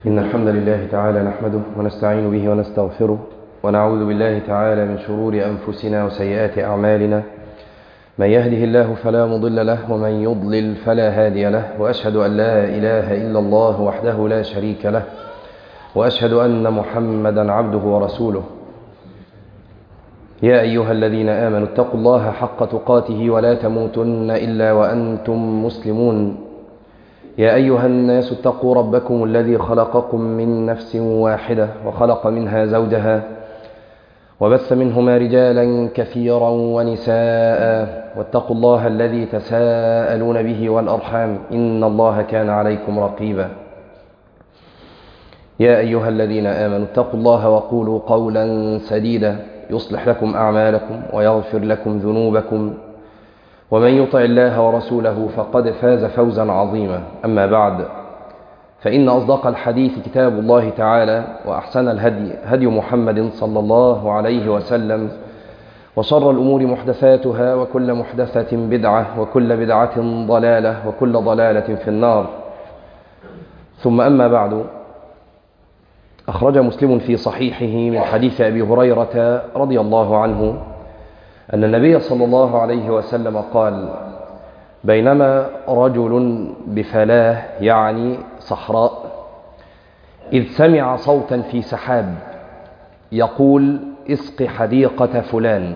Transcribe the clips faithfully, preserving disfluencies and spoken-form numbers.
إن الحمد لله تعالى نحمده ونستعين به ونستغفره ونعوذ بالله تعالى من شرور أنفسنا وسيئات أعمالنا. من يهده الله فلا مضل له ومن يضلل فلا هادي له، وأشهد أن لا إله إلا الله وحده لا شريك له، وأشهد أن محمدا عبده ورسوله. يا أيها الذين آمنوا اتقوا الله حق تقاته ولا تموتن إلا وأنتم مسلمون. يا أيها الناس اتقوا ربكم الذي خلقكم من نفس واحدة وخلق منها زوجها وبث منهما رجالا كثيرا ونساء، واتقوا الله الذي تساءلون به والأرحام إن الله كان عليكم رقيبا. يا أيها الذين آمنوا اتقوا الله وقولوا قولا سديدا يصلح لكم أعمالكم ويغفر لكم ذنوبكم، ومن يطع الله ورسوله فقد فاز فوزا عظيما. أما بعد، فإن أصدق الحديث كتاب الله تعالى، وأحسن الهدي هدي محمد صلى الله عليه وسلم، وشر الأمور محدثاتها، وكل محدثة بدعة، وكل بدعة ضلالة، وكل ضلالة في النار. ثم أما بعد، أخرج مسلم في صحيحه من حديث أبي هريرة رضي الله عنه أن النبي صلى الله عليه وسلم قال: بينما رجل بفلاه، يعني صحراء، إذ سمع صوتا في سحاب يقول: اسق حديقة فلان.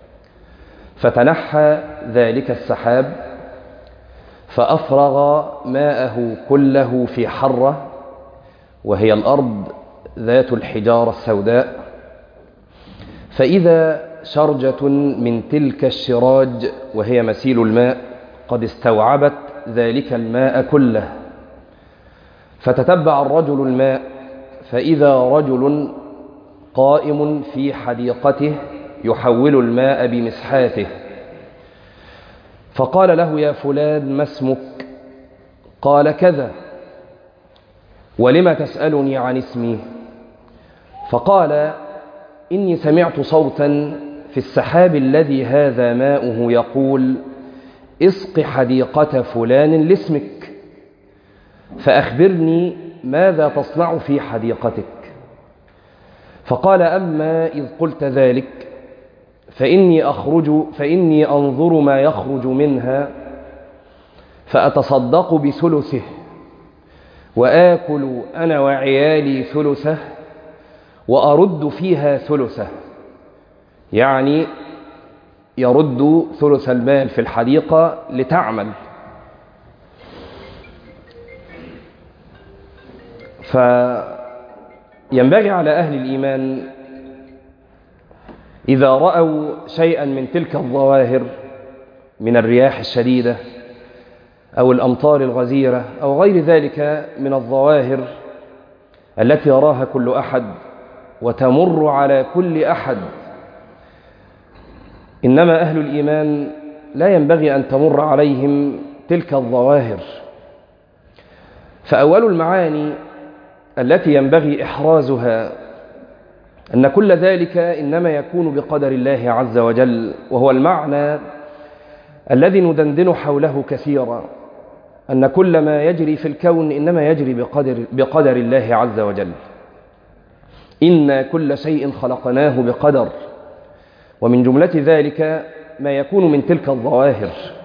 فتنحى ذلك السحاب فأفرغ ماءه كله في حرة، وهي الأرض ذات الحجارة السوداء، فإذا شرجة من تلك الشراج وهي مسيل الماء قد استوعبت ذلك الماء كله. فتتبع الرجل الماء فإذا رجل قائم في حديقته يحول الماء بمسحاته، فقال له: يا فلان، ما اسمك؟ قال: كذا. ولم تسألني عن اسمي؟ فقال: إني سمعت صوتا في السحاب الذي هذا ماؤه يقول: اسق حديقة فلان لاسمك، فأخبرني ماذا تصنع في حديقتك؟ فقال: أما إذ قلت ذلك فإني أخرج فإني أنظر ما يخرج منها فأتصدق بثلثه، وآكل أنا وعيالي ثلثه، وأرد فيها ثلثه، يعني يرد ثلث المال في الحديقة لتعمل. فينبغي على أهل الإيمان إذا رأوا شيئا من تلك الظواهر من الرياح الشديدة أو الأمطار الغزيرة أو غير ذلك من الظواهر التي يراها كل أحد وتمر على كل أحد، إنما أهل الإيمان لا ينبغي أن تمر عليهم تلك الظواهر. فأول المعاني التي ينبغي إحرازها أن كل ذلك إنما يكون بقدر الله عز وجل، وهو المعنى الذي ندندن حوله كثيرا، أن كل ما يجري في الكون إنما يجري بقدر, بقدر الله عز وجل. إن كل شيء خلقناه بقدر، ومن جملة ذلك ما يكون من تلك الظواهر.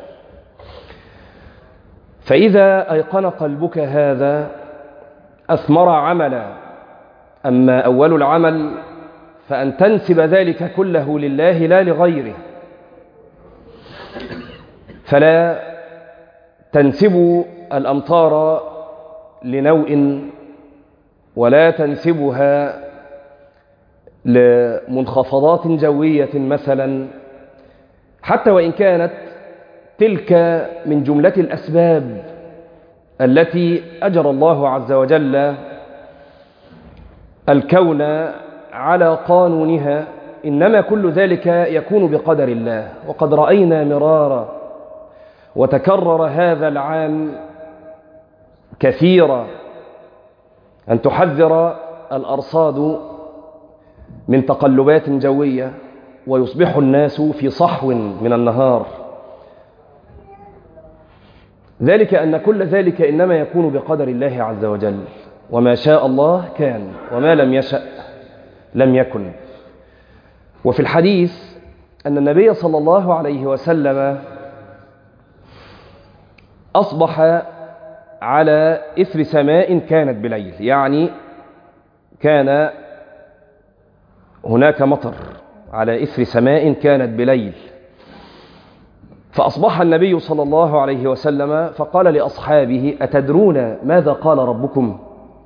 فإذا أيقن قلبك هذا أثمر عملا. أما أول العمل فأن تنسب ذلك كله لله لا لغيره، فلا تنسب الأمطار لنوء، ولا تنسبها لمنخفضات جوية مثلا، حتى وإن كانت تلك من جملة الأسباب التي أجرى الله عز وجل الكون على قانونها، إنما كل ذلك يكون بقدر الله. وقد رأينا مرارا وتكرر هذا العام كثيرا أن تحذر الأرصاد من تقلبات جوية، ويصبح الناس في صحو من النهار. ذلك أن كل ذلك إنما يكون بقدر الله عز وجل. وما شاء الله كان وما لم يشأ لم يكن. وفي الحديث أن النبي صلى الله عليه وسلم أصبح على إثر سماء كانت بليل، يعني كان هناك مطر على إثر سماء كانت بليل، فأصبح النبي صلى الله عليه وسلم فقال لأصحابه: أتدرون ماذا قال ربكم؟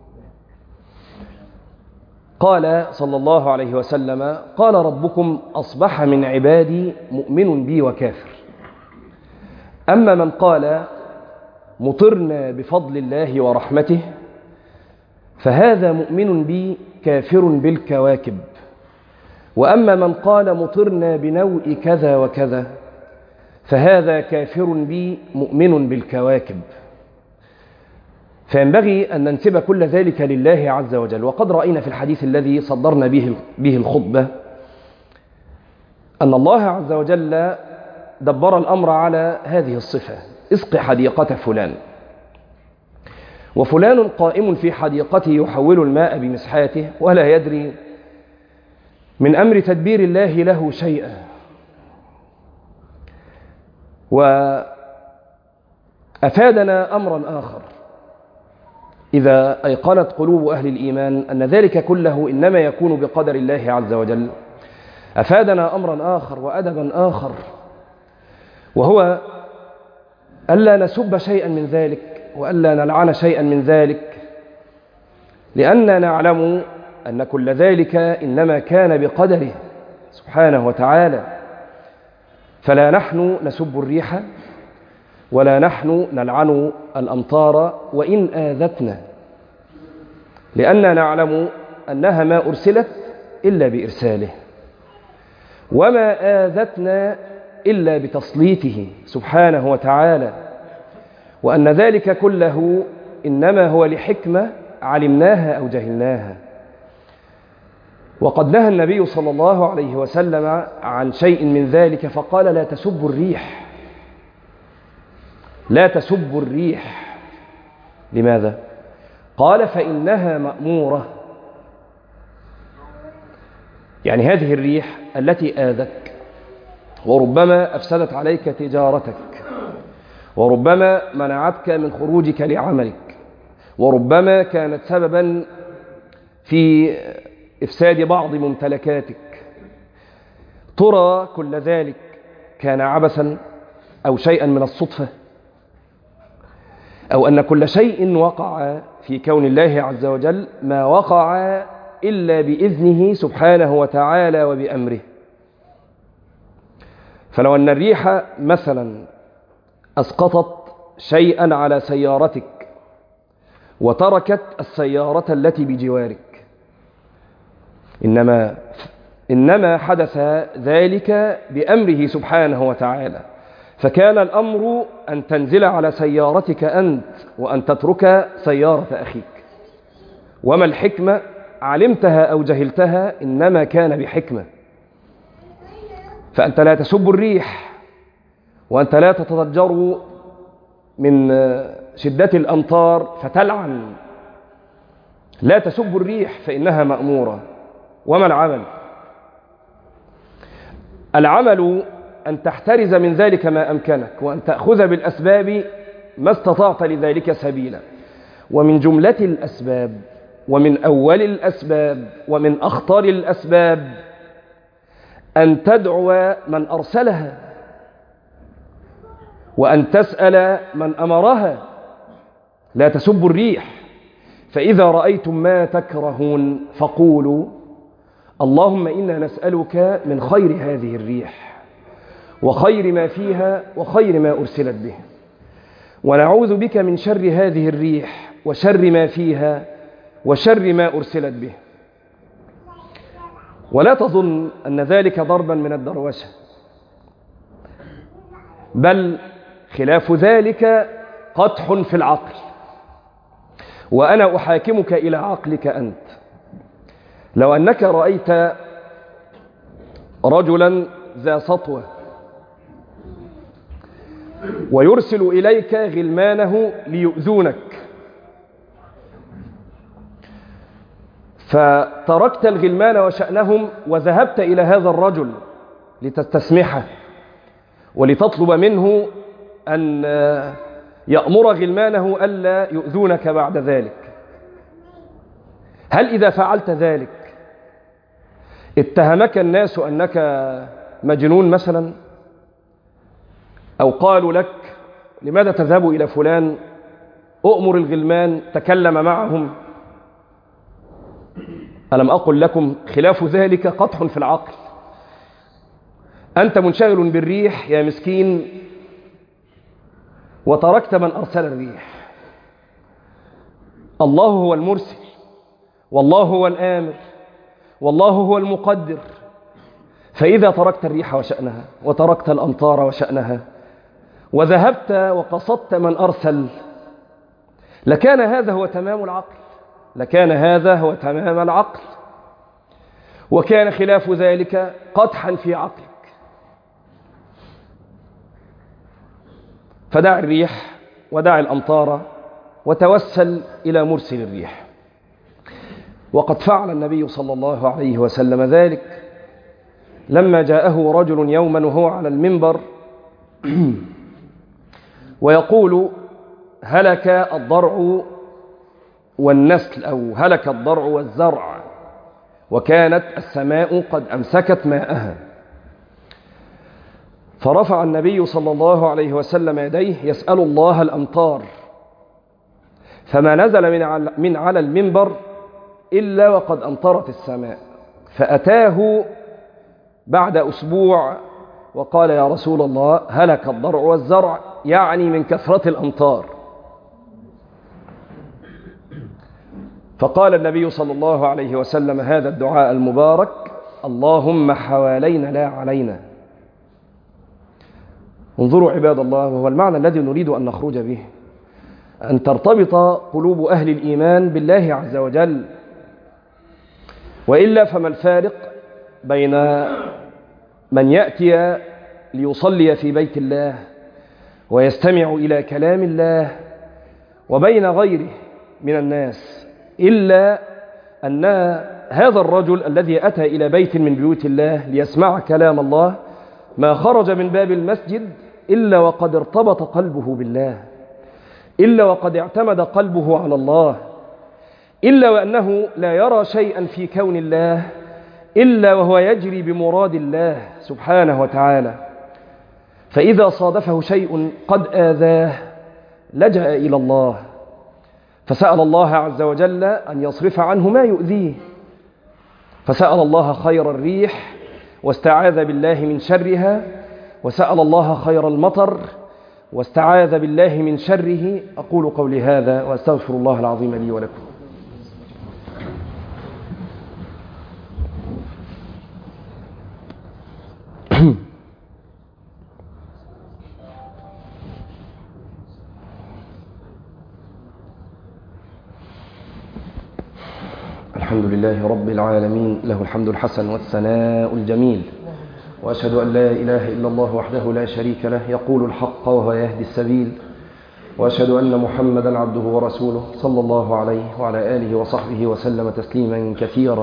قال صلى الله عليه وسلم: قال ربكم: أصبح من عبادي مؤمن بي وكافر. أما من قال: مطرنا بفضل الله ورحمته، فهذا مؤمن بي كافر بالكواكب. وأما من قال: مطرنا بنوء كذا وكذا، فهذا كافر بي مؤمن بالكواكب. فينبغي أن ننسب كل ذلك لله عز وجل. وقد رأينا في الحديث الذي صدرنا به به الخطبة أن الله عز وجل دبر الأمر على هذه الصفة: اسق حديقة فلان. وفلان قائم في حديقته يحول الماء بمسحاته ولا يدري من أمر تدبير الله له شيئا. وأفادنا أمرا آخر إذا أيقنت قلوب أهل الإيمان أن ذلك كله إنما يكون بقدر الله عز وجل. أفادنا أمرا آخر وأدبا آخر، وهو ألا نسب شيئا من ذلك وألا نلعن شيئا من ذلك، لأننا نعلم أن كل ذلك إنما كان بقدره سبحانه وتعالى. فلا نحن نسب الريح ولا نحن نلعن الأمطار وإن آذتنا، لأننا نعلم أنها ما أرسلت إلا بإرساله، وما آذتنا إلا بتسليطه سبحانه وتعالى، وأن ذلك كله إنما هو لحكمة علمناها أو جهلناها. وقد نهى النبي صلى الله عليه وسلم عن شيء من ذلك فقال: لا تسبوا الريح. لا تسبوا الريح. لماذا؟ قال: فإنها مأمورة. يعني هذه الريح التي آذتك وربما أفسدت عليك تجارتك، وربما منعتك من خروجك لعملك، وربما كانت سببا في إفساد بعض ممتلكاتك، ترى كل ذلك كان عبثا أو شيئا من الصدفة، أو أن كل شيء وقع في كون الله عز وجل ما وقع إلا بإذنه سبحانه وتعالى وبأمره. فلو أن الريح مثلا أسقطت شيئا على سيارتك وتركت السيارة التي بجوارك، إنما إنما حدث ذلك بأمره سبحانه وتعالى، فكان الأمر أن تنزل على سيارتك أنت وأن تترك سيارة أخيك. وما الحكمة؟ علمتها أو جهلتها، إنما كان بحكمة. فأنت لا تسب الريح، وأنت لا تتضجر من شدة الأمطار فتلعن. لا تسب الريح فإنها مأمورة. وما العمل؟ العمل أن تحترز من ذلك ما أمكنك، وأن تأخذ بالأسباب ما استطعت لذلك سبيلا. ومن جملة الأسباب ومن أول الأسباب ومن أخطر الأسباب أن تدعو من أرسلها، وأن تسأل من أمرها. لا تسبوا الريح. فإذا رأيتم ما تكرهون فقولوا: اللهم إنا نسألك من خير هذه الريح وخير ما فيها وخير ما أرسلت به، ونعوذ بك من شر هذه الريح وشر ما فيها وشر ما أرسلت به. ولا تظن أن ذلك ضربا من الدروشة، بل خلاف ذلك قدح في العقل. وأنا أحاكمك إلى عقلك أنت. لو أنك رأيت رجلا ذا سطوة ويرسل إليك غلمانه ليؤذونك، فتركت الغلمان وشأنهم وذهبت إلى هذا الرجل لتستسمحه ولتطلب منه أن يأمر غلمانه ألا يؤذونك بعد ذلك. هل إذا فعلت ذلك اتهمك الناس أنك مجنون مثلا، أو قالوا لك لماذا تذهب إلى فلان أؤمر الغلمان تكلم معهم؟ ألم أقل لكم خلاف ذلك قدح في العقل؟ أنت منشغل بالريح يا مسكين وتركت من أرسل الريح. الله هو المرسل، والله هو الآمر، والله هو المقدر. فإذا تركت الريح وشأنها وتركت الأمطار وشأنها وذهبت وقصدت من أرسل، لكان هذا هو تمام العقل، لكان هذا هو تمام العقل، وكان خلاف ذلك قدحا في عقلك. فدع الريح ودع الأمطار وتوسل إلى مرسل الريح. وقد فعل النبي صلى الله عليه وسلم ذلك لما جاءه رجل يوما وهو على المنبر ويقول هلك الضرع والنسل، أو هلك الضرع والزرع، وكانت السماء قد أمسكت ماءها. فرفع النبي صلى الله عليه وسلم يديه يسأل الله الأمطار، فما نزل من على المنبر إلا وقد أمطرت السماء. فأتاه بعد أسبوع وقال يا رسول الله هلك الضرع والزرع، يعني من كثرة الأمطار. فقال النبي صلى الله عليه وسلم هذا الدعاء المبارك: اللهم حوالينا لا علينا. انظروا عباد الله، وهو المعنى الذي نريد أن نخرج به، أن ترتبط قلوب أهل الإيمان بالله عز وجل، وإلا فما الفارق بين من يأتي ليصلي في بيت الله ويستمع إلى كلام الله وبين غيره من الناس، إلا أن هذا الرجل الذي أتى إلى بيت من بيوت الله ليسمع كلام الله ما خرج من باب المسجد إلا وقد ارتبط قلبه بالله، إلا وقد اعتمد قلبه على الله، إلا وأنه لا يرى شيئا في كون الله إلا وهو يجري بمراد الله سبحانه وتعالى. فإذا صادفه شيء قد آذاه لجأ إلى الله، فسأل الله عز وجل أن يصرف عنه ما يؤذيه، فسأل الله خير الريح واستعاذ بالله من شرها، وسأل الله خير المطر واستعاذ بالله من شره. أقول قولي هذا وأستغفر الله العظيم لي ولكم. الحمد لله رب العالمين، له الحمد الحسن والثناء الجميل، وأشهد أن لا إله إلا الله وحده لا شريك له يقول الحق وهو يهدي السبيل، وأشهد أن محمدا عبده ورسوله صلى الله عليه وعلى آله وصحبه وسلم تسليما كثيرا.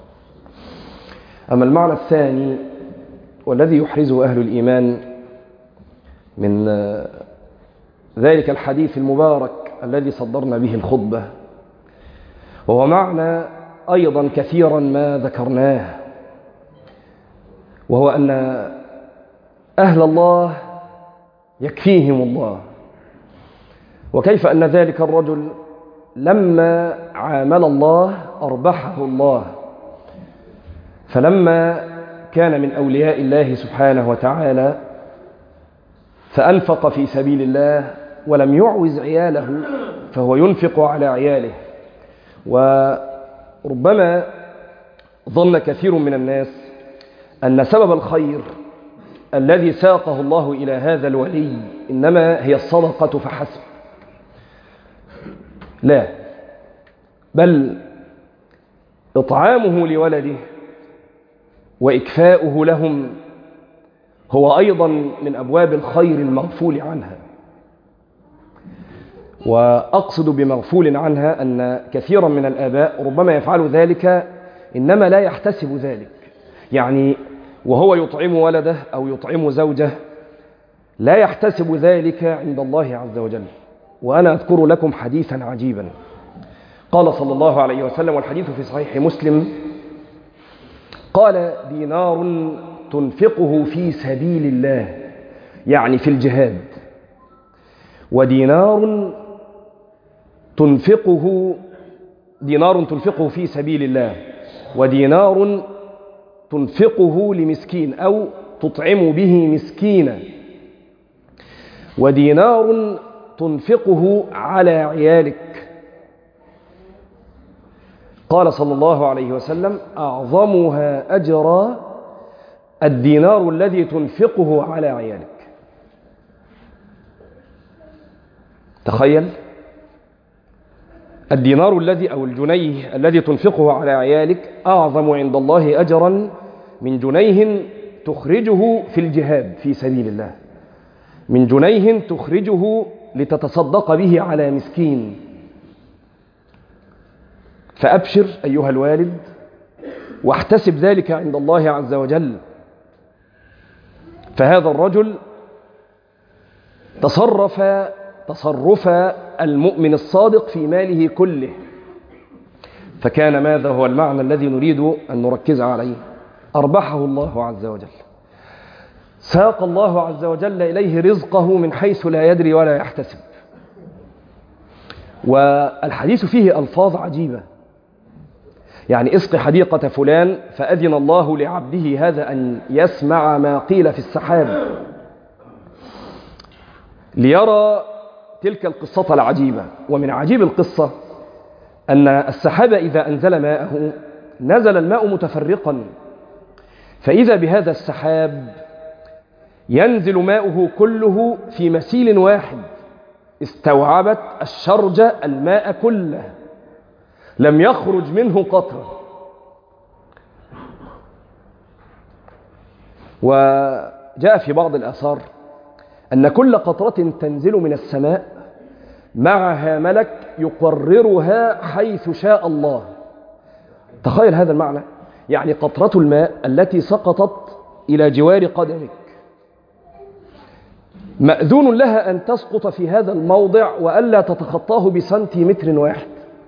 أما المعنى الثاني والذي يحرزه أهل الإيمان من ذلك الحديث المبارك الذي صدرنا به الخطبة، وهو معنى أيضا كثيرا ما ذكرناه، وهو أن أهل الله يكفيهم الله. وكيف أن ذلك الرجل لما عامل الله أربحه الله، فلما كان من أولياء الله سبحانه وتعالى فأنفق في سبيل الله ولم يعوز عياله فهو ينفق على عياله. وربما ظن كثير من الناس أن سبب الخير الذي ساقه الله إلى هذا الولي إنما هي الصدقة فحسب. لا، بل إطعامه لولده وإكفاؤه لهم هو أيضا من أبواب الخير المغفول عنها. وأقصد بمغفول عنها أن كثيرا من الآباء ربما يفعل ذلك إنما لا يحتسب ذلك، يعني وهو يطعم ولده أو يطعم زوجه لا يحتسب ذلك عند الله عز وجل. وأنا أذكر لكم حديثا عجيبا. قال صلى الله عليه وسلم، والحديث في صحيح مسلم، قال: دينار تنفقه في سبيل الله، يعني في الجهاد، ودينار تنفقه دينار تنفقه في سبيل الله، ودينار تنفقه لمسكين أو تطعم به مسكينا، ودينار تنفقه على عيالك. قال صلى الله عليه وسلم: أعظمها أجرا الدينار الذي تنفقه على عيالك. تخيل، الدينار الذي أو الجنيه الذي تنفقه على عيالك أعظم عند الله أجرا من جنيه تخرجه في الجهاد في سبيل الله، من جنيه تخرجه لتتصدق به على مسكين. فأبشر أيها الوالد واحتسب ذلك عند الله عز وجل. فهذا الرجل تصرف تصرف المؤمن الصادق في ماله كله. فكان ماذا هو المعنى الذي نريد أن نركز عليه؟ أربحه الله عز وجل، ساق الله عز وجل إليه رزقه من حيث لا يدري ولا يحتسب. والحديث فيه ألفاظ عجيبة، يعني اسق حديقة فلان فأذن الله لعبده هذا أن يسمع ما قيل في السحاب ليرى تلك القصة العجيبة. ومن عجيب القصة أن السحاب إذا أنزل ماءه نزل الماء متفرقا، فإذا بهذا السحاب ينزل ماؤه كله في مسيل واحد، استوعبت الشرجة الماء كله، لم يخرج منه قطرة. وجاء في بعض الآثار أن كل قطرة تنزل من السماء معها ملك يقررها حيث شاء الله. تخيل هذا المعنى، يعني قطرة الماء التي سقطت إلى جوار قدمك مأذون لها أن تسقط في هذا الموضع وألا تتخطاه بسنتيمتر واحد.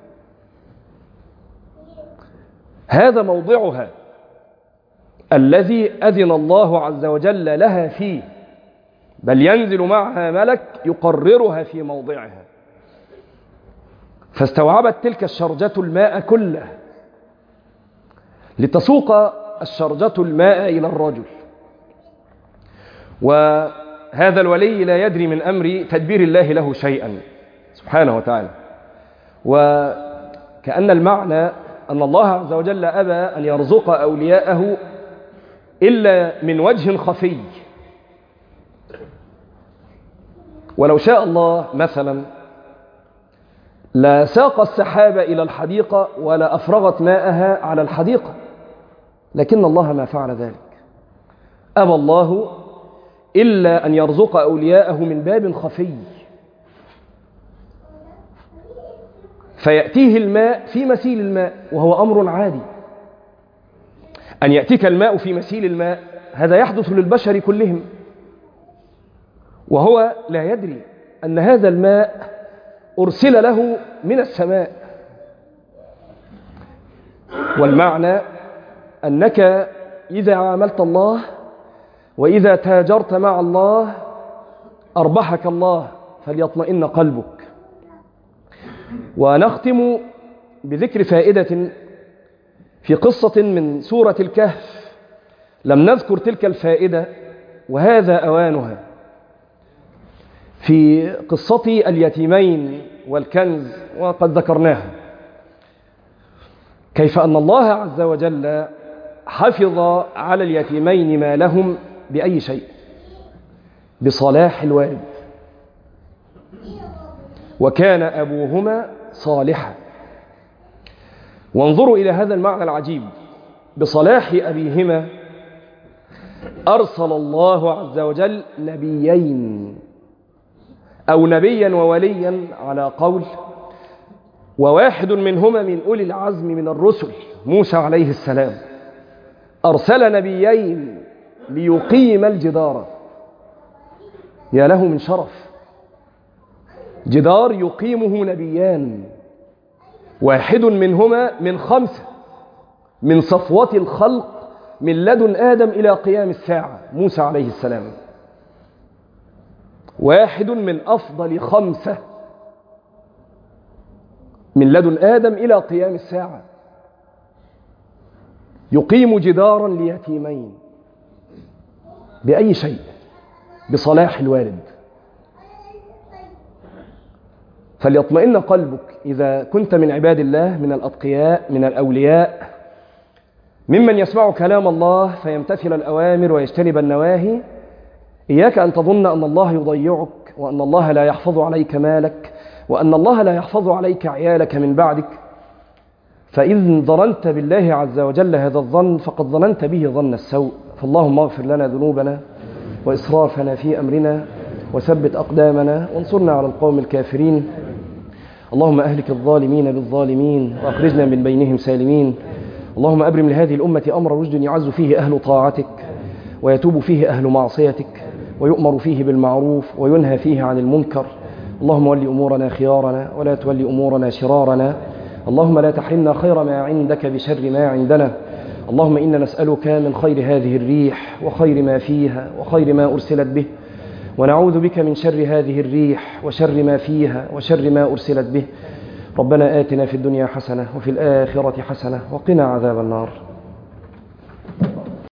هذا موضعها الذي أذن الله عز وجل لها فيه، بل ينزل معها ملك يقررها في موضعها. فاستوعبت تلك الشرجة الماء كله لتسوق الشرجة الماء إلى الرجل. وهذا الولي لا يدري من أمر تدبير الله له شيئا سبحانه وتعالى. وكأن المعنى أن الله عز وجل أبى أن يرزق أولياءه إلا من وجه خفي. ولو شاء الله مثلا لا ساق السحاب إلى الحديقة ولا أفرغت ماءها على الحديقة، لكن الله ما فعل ذلك. أبى الله إلا أن يرزق أولياءه من باب خفي، فيأتيه الماء في مسيل الماء، وهو أمر عادي. أن يأتيك الماء في مسيل الماء هذا يحدث للبشر كلهم، وهو لا يدري أن هذا الماء أرسل له من السماء. والمعنى أنك إذا عاملت الله وإذا تاجرت مع الله أربحك الله، فليطمئن قلبك. ونختم بذكر فائدة في قصة من سورة الكهف، لم نذكر تلك الفائدة وهذا أوانها، في قصة اليتيمين والكنز، وقد ذكرناها، كيف أن الله عز وجل حفظ على اليتيمين ما لهم بأي شيء؟ بصلاح الوالد، وكان أبوهما صالحا. وانظروا إلى هذا المعنى العجيب، بصلاح أبيهما أرسل الله عز وجل نبيين، أو نبيا ووليا على قول، وواحد منهما من أولي العزم من الرسل موسى عليه السلام أرسل نبيين ليقيم الجدار. يا له من شرف، جدار يقيمه نبيان، واحد منهما من خمسة من صفوة الخلق من لدن آدم إلى قيام الساعة، موسى عليه السلام. واحد من أفضل خمسة من لدن آدم إلى قيام الساعة، يقيم جدارا ليتيمين بأي شيء؟ بصلاح الوالد. فليطمئن قلبك إذا كنت من عباد الله، من الأتقياء، من الأولياء، ممن يسمع كلام الله فيمتثل الأوامر ويجتنب النواهي. إياك أن تظن أن الله يضيعك، وأن الله لا يحفظ عليك مالك، وأن الله لا يحفظ عليك عيالك من بعدك. فإذ ظننت بالله عز وجل هذا الظن فقد ظننت به ظن السوء. فاللهم اغفر لنا ذنوبنا وإسرافنا في أمرنا، وثبت أقدامنا، وانصرنا على القوم الكافرين. اللهم أهلك الظالمين بالظالمين، وأخرجنا من بينهم سالمين. اللهم أبرم لهذه الأمة أمر رشد يعز فيه أهل طاعتك، ويتوب فيه أهل معصيتك، ويؤمر فيه بالمعروف، وينهى فيه عن المنكر. اللهم ول أمورنا خيارنا، ولا تول أمورنا شرارنا. اللهم لا تحرمنا خير ما عندك بشر ما عندنا. اللهم إنا نسألك من خير هذه الريح، وخير ما فيها، وخير ما أرسلت به، ونعوذ بك من شر هذه الريح، وشر ما فيها، وشر ما أرسلت به. ربنا آتنا في الدنيا حسنة، وفي الآخرة حسنة، وقنا عذاب النار.